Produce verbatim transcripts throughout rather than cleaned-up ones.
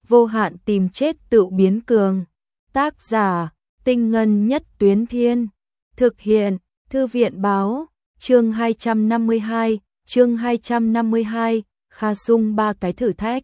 vô hạn tìm chết tự biến cường. Tác giả, Tinh Ngân Nhất Tuyến Thiên. Thực hiện, Thư viện Báo. Chương hai trăm năm mươi hai, chương hai trăm năm mươi hai, Kha Sung ba cái thử thách.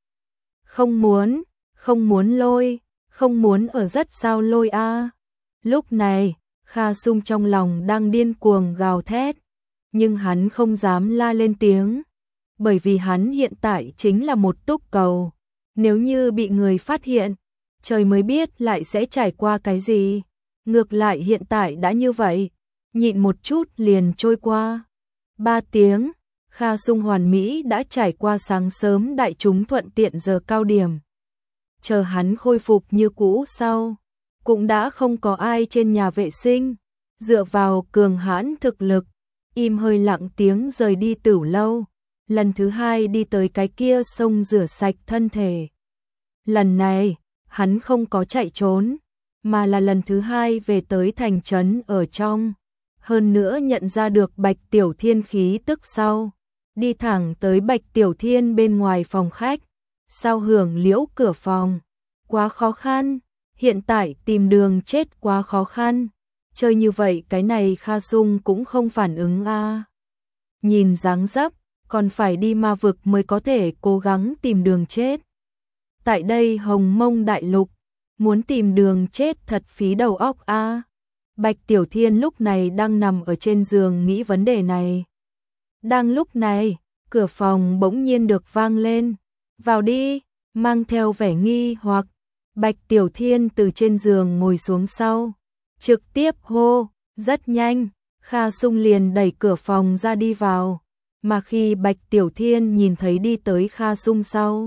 Không muốn, không muốn lôi, không muốn ở rất sao lôi a. À. Lúc này, Kha Sung trong lòng đang điên cuồng gào thét, nhưng hắn không dám la lên tiếng, bởi vì hắn hiện tại chính là một túc cầu. Nếu như bị người phát hiện, trời mới biết lại sẽ trải qua cái gì. Ngược lại hiện tại đã như vậy, nhịn một chút liền trôi qua. Ba tiếng, Kha Sung hoàn mỹ đã trải qua sáng sớm đại chúng thuận tiện giờ cao điểm. Chờ hắn khôi phục như cũ sau, cũng đã không có ai trên nhà vệ sinh, dựa vào cường hãn thực lực, im hơi lặng tiếng rời đi Tửu lâu, lần thứ hai đi tới cái kia sông rửa sạch thân thể. Lần này, hắn không có chạy trốn, mà là lần thứ hai về tới thành trấn ở trong. Hơn nữa nhận ra được Bạch Tiểu Thiên khí tức sau, đi thẳng tới Bạch Tiểu Thiên bên ngoài phòng khách, sao hưởng liễu cửa phòng. Quá khó khăn, hiện tại tìm đường chết quá khó khăn, chơi như vậy cái này Kha Sung cũng không phản ứng a. À. Nhìn dáng dấp, còn phải đi ma vực mới có thể cố gắng tìm đường chết. Tại đây Hồng Mông Đại Lục, muốn tìm đường chết thật phí đầu óc a. À. Bạch Tiểu Thiên lúc này đang nằm ở trên giường nghĩ vấn đề này. Đang lúc này, cửa phòng bỗng nhiên được vang lên. Vào đi, mang theo vẻ nghi hoặc. Bạch Tiểu Thiên từ trên giường ngồi xuống sau, trực tiếp hô, rất nhanh, Kha Sung liền đẩy cửa phòng ra đi vào. Mà khi Bạch Tiểu Thiên nhìn thấy đi tới Kha Sung sau,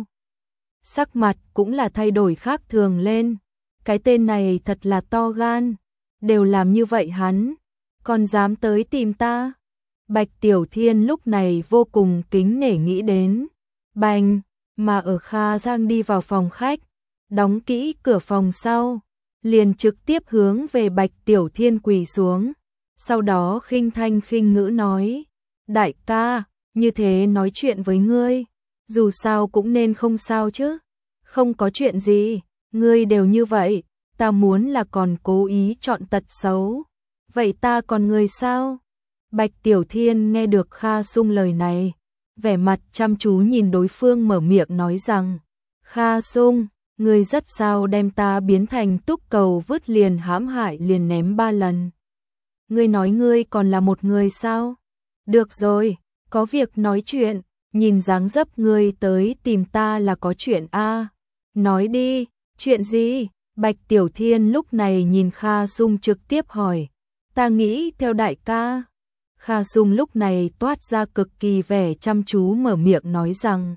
sắc mặt cũng là thay đổi khác thường lên. Cái tên này thật là to gan, đều làm như vậy hắn, còn dám tới tìm ta. Bạch Tiểu Thiên lúc này vô cùng kính nể nghĩ đến. Bành, mà ở Kha Giang đi vào phòng khách, đóng kỹ cửa phòng sau, liền trực tiếp hướng về Bạch Tiểu Thiên quỳ xuống. Sau đó khinh thanh khinh ngữ nói, đại ca, như thế nói chuyện với ngươi, dù sao cũng nên không sao chứ. Không có chuyện gì, ngươi đều như vậy, ta muốn là còn cố ý chọn tật xấu. Vậy ta còn người sao? Bạch Tiểu Thiên nghe được Kha Sung lời này, vẻ mặt chăm chú nhìn đối phương mở miệng nói rằng, Kha Sung, ngươi rất sao đem ta biến thành túc cầu vứt liền hãm hại liền ném ba lần. Ngươi nói ngươi còn là một người sao? Được rồi, có việc nói chuyện, nhìn dáng dấp ngươi tới tìm ta là có chuyện a. À. Nói đi, chuyện gì? Bạch Tiểu Thiên lúc này nhìn Kha Sung trực tiếp hỏi, ta nghĩ theo đại ca. Kha Sung lúc này toát ra cực kỳ vẻ chăm chú mở miệng nói rằng,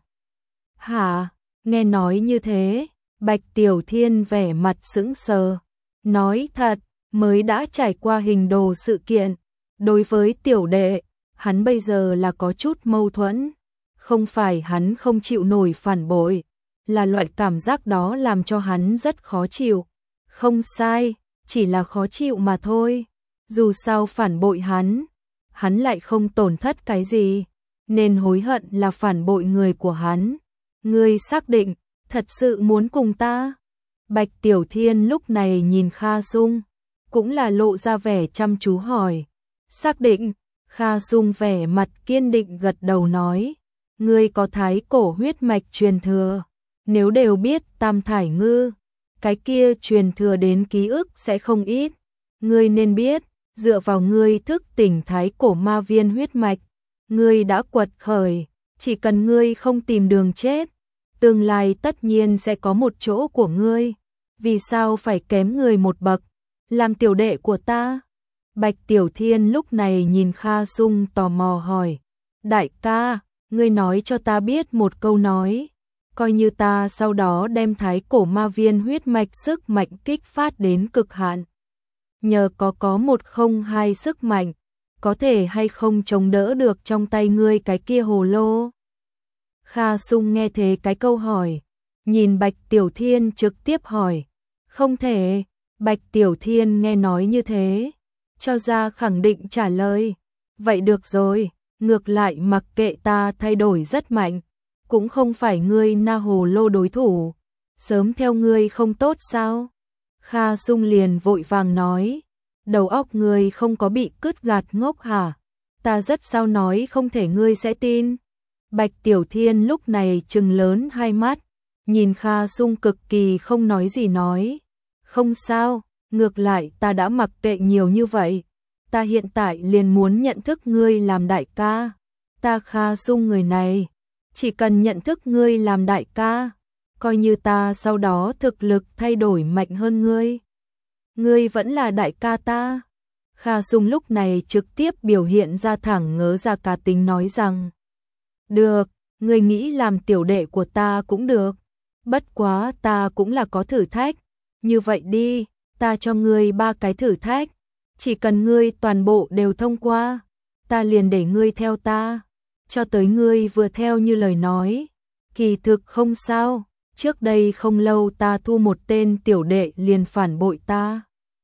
hả, nghe nói như thế, Bạch Tiểu Thiên vẻ mặt sững sờ, nói thật, mới đã trải qua hình đồ sự kiện, đối với tiểu đệ, hắn bây giờ là có chút mâu thuẫn, không phải hắn không chịu nổi phản bội, là loại cảm giác đó làm cho hắn rất khó chịu. Không sai, chỉ là khó chịu mà thôi, dù sao phản bội hắn, hắn lại không tổn thất cái gì, nên hối hận là phản bội người của hắn. Ngươi xác định, thật sự muốn cùng ta? Bạch Tiểu Thiên lúc này nhìn Kha Sung, cũng là lộ ra vẻ chăm chú hỏi. Xác định, Kha Sung vẻ mặt kiên định gật đầu nói, ngươi có thái cổ huyết mạch truyền thừa, nếu đều biết Tam Thải Ngư, cái kia truyền thừa đến ký ức sẽ không ít. Ngươi nên biết, dựa vào ngươi thức tỉnh thái cổ ma viên huyết mạch, ngươi đã quật khởi, chỉ cần ngươi không tìm đường chết, tương lai tất nhiên sẽ có một chỗ của ngươi, vì sao phải kém người một bậc, làm tiểu đệ của ta? Bạch Tiểu Thiên lúc này nhìn Kha Sung tò mò hỏi, đại ca, ngươi nói cho ta biết một câu nói, coi như ta sau đó đem thái cổ ma viên huyết mạch sức mạnh kích phát đến cực hạn. Nhờ có có một không hai sức mạnh, có thể hay không chống đỡ được trong tay ngươi cái kia hồ lô? Kha Sung nghe thế cái câu hỏi, nhìn Bạch Tiểu Thiên trực tiếp hỏi, không thể. Bạch Tiểu Thiên nghe nói như thế, cho ra khẳng định trả lời, vậy được rồi, ngược lại mặc kệ ta thay đổi rất mạnh, cũng không phải ngươi na hồ lô đối thủ, sớm theo ngươi không tốt sao? Kha Sung liền vội vàng nói, đầu óc ngươi không có bị cứt gạt ngốc hả? Ta rất sao nói không thể ngươi sẽ tin. Bạch Tiểu Thiên lúc này trừng lớn hai mắt, nhìn Kha Sung cực kỳ không nói gì nói, không sao, ngược lại ta đã mặc kệ nhiều như vậy, ta hiện tại liền muốn nhận thức ngươi làm đại ca. Ta Kha Sung người này, chỉ cần nhận thức ngươi làm đại ca, coi như ta sau đó thực lực thay đổi mạnh hơn ngươi, ngươi vẫn là đại ca ta. Kha Sung lúc này trực tiếp biểu hiện ra thẳng ngớ ra cá tính nói rằng, được, ngươi nghĩ làm tiểu đệ của ta cũng được, bất quá ta cũng là có thử thách, như vậy đi, ta cho ngươi ba cái thử thách, chỉ cần ngươi toàn bộ đều thông qua, ta liền để ngươi theo ta, cho tới ngươi vừa theo như lời nói. Kỳ thực không sao, trước đây không lâu ta thu một tên tiểu đệ liền phản bội ta.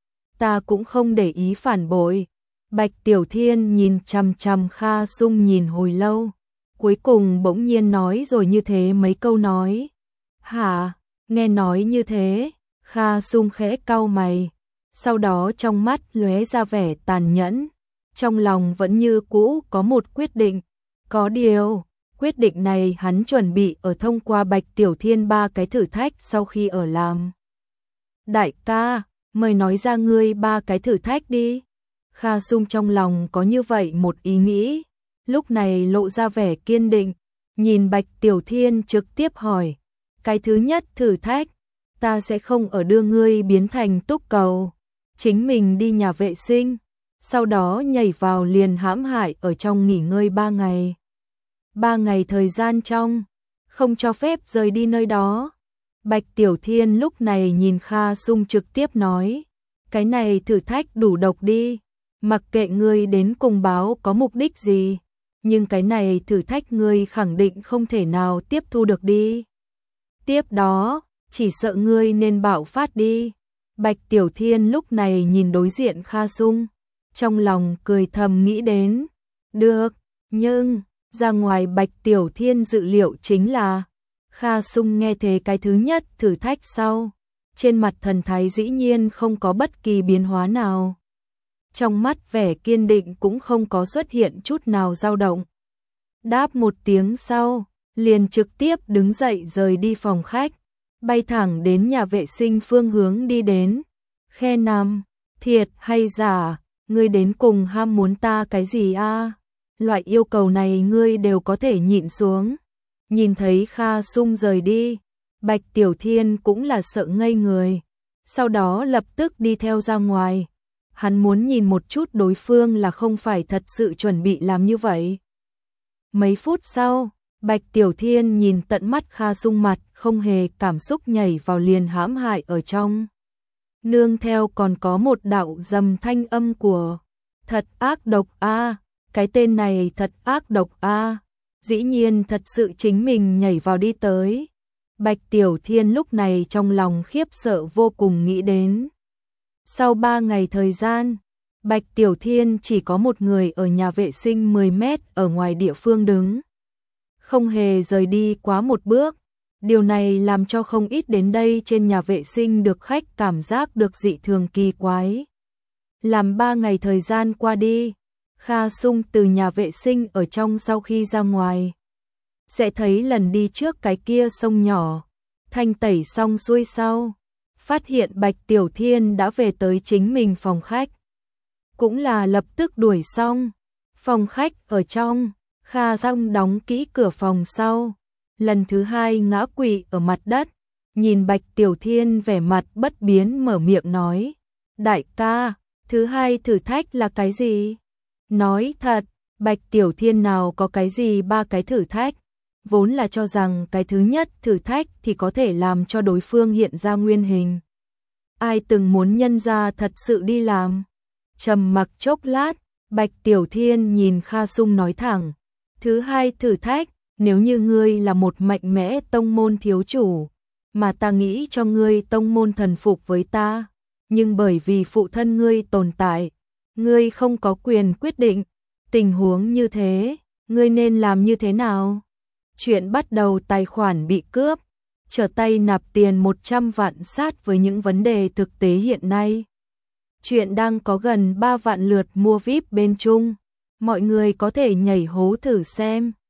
Ta cũng không để ý phản bội. Bạch Tiểu Thiên nhìn chằm chằm Kha Sung nhìn hồi lâu, cuối cùng bỗng nhiên nói rồi như thế mấy câu nói. Hả, nghe nói như thế, Kha Sung khẽ cau mày, sau đó trong mắt lóe ra vẻ tàn nhẫn, trong lòng vẫn như cũ có một quyết định, có điều, quyết định này hắn chuẩn bị ở thông qua Bạch Tiểu Thiên ba cái thử thách sau khi ở làm. Đại ca, mời nói ra ngươi ba cái thử thách đi. Kha Sung trong lòng có như vậy một ý nghĩ, lúc này lộ ra vẻ kiên định, nhìn Bạch Tiểu Thiên trực tiếp hỏi, cái thứ nhất thử thách, ta sẽ không ở đưa ngươi biến thành túc cầu, chính mình đi nhà vệ sinh, sau đó nhảy vào liền hãm hại ở trong nghỉ ngơi ba ngày. Ba ngày thời gian trong, không cho phép rời đi nơi đó. Bạch Tiểu Thiên lúc này nhìn Kha Sung trực tiếp nói, cái này thử thách đủ độc đi, mặc kệ ngươi đến cùng báo có mục đích gì, nhưng cái này thử thách ngươi khẳng định không thể nào tiếp thu được đi. Tiếp đó, chỉ sợ ngươi nên bạo phát đi. Bạch Tiểu Thiên lúc này nhìn đối diện Kha Sung, trong lòng cười thầm nghĩ đến, được, nhưng, ra ngoài Bạch Tiểu Thiên dự liệu chính là, Kha Sung nghe thế cái thứ nhất thử thách sau, trên mặt thần thái dĩ nhiên không có bất kỳ biến hóa nào. Trong mắt vẻ kiên định cũng không có xuất hiện chút nào dao động. Đáp một tiếng sau, liền trực tiếp đứng dậy rời đi phòng khách, bay thẳng đến nhà vệ sinh phương hướng đi đến. Khe nằm, thiệt hay giả, ngươi đến cùng ham muốn ta cái gì a? Loại yêu cầu này ngươi đều có thể nhịn xuống. Nhìn thấy Kha Sung rời đi, Bạch Tiểu Thiên cũng là sợ ngây người, sau đó lập tức đi theo ra ngoài. Hắn muốn nhìn một chút đối phương là không phải thật sự chuẩn bị làm như vậy. Mấy phút sau, Bạch Tiểu Thiên nhìn tận mắt Kha Sung mặt không hề cảm xúc nhảy vào liền hãm hại ở trong. Nương theo còn có một đạo dầm thanh âm của, thật ác độc a, cái tên này thật ác độc a. Dĩ nhiên thật sự chính mình nhảy vào đi tới. Bạch Tiểu Thiên lúc này trong lòng khiếp sợ vô cùng nghĩ đến. Sau ba ngày thời gian, Bạch Tiểu Thiên chỉ có một người ở nhà vệ sinh mười mét ở ngoài địa phương đứng, không hề rời đi quá một bước. Điều này làm cho không ít đến đây trên nhà vệ sinh được khách cảm giác được dị thường kỳ quái. Làm ba ngày thời gian qua đi, Kha Sung từ nhà vệ sinh ở trong sau khi ra ngoài, sẽ thấy lần đi trước cái kia sông nhỏ, thanh tẩy xong xuôi sau, phát hiện Bạch Tiểu Thiên đã về tới chính mình phòng khách. Cũng là lập tức đuổi xong, phòng khách ở trong, Kha Sung đóng kỹ cửa phòng sau, lần thứ hai ngã quỵ ở mặt đất, nhìn Bạch Tiểu Thiên vẻ mặt bất biến mở miệng nói, đại ca, thứ hai thử thách là cái gì? Nói thật, Bạch Tiểu Thiên nào có cái gì ba cái thử thách, vốn là cho rằng cái thứ nhất thử thách thì có thể làm cho đối phương hiện ra nguyên hình. Ai từng muốn nhân ra thật sự đi làm. Trầm mặc chốc lát, Bạch Tiểu Thiên nhìn Kha Sung nói thẳng, thứ hai thử thách, nếu như ngươi là một mạnh mẽ tông môn thiếu chủ, mà ta nghĩ cho ngươi tông môn thần phục với ta, nhưng bởi vì phụ thân ngươi tồn tại, ngươi không có quyền quyết định, tình huống như thế, ngươi nên làm như thế nào? Chuyện bắt đầu tài khoản bị cướp, trở tay nạp tiền một trăm vạn sát với những vấn đề thực tế hiện nay. Chuyện đang có gần ba vạn lượt mua vi ai pi bên Trung. Mọi người có thể nhảy hố thử xem.